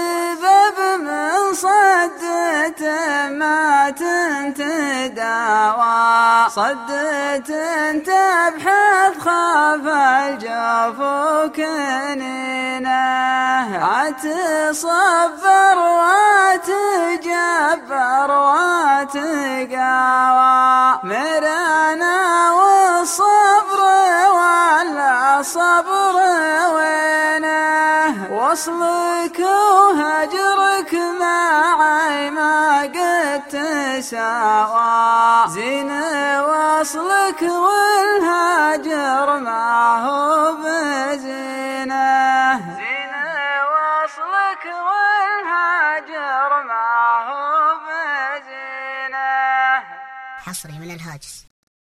والسبب من صدت ما تداوى صدت تبحث خاف الجفو كنينه عتصبر وتجبر وتقاوى مرنا والصبر ولا صبر وينه وصلك وهجرك معي ما قد تساوى زين وصلك والهجر ما هو بزينه زين وصلك والهجر ما هو بزينه. حصري من الهاجس.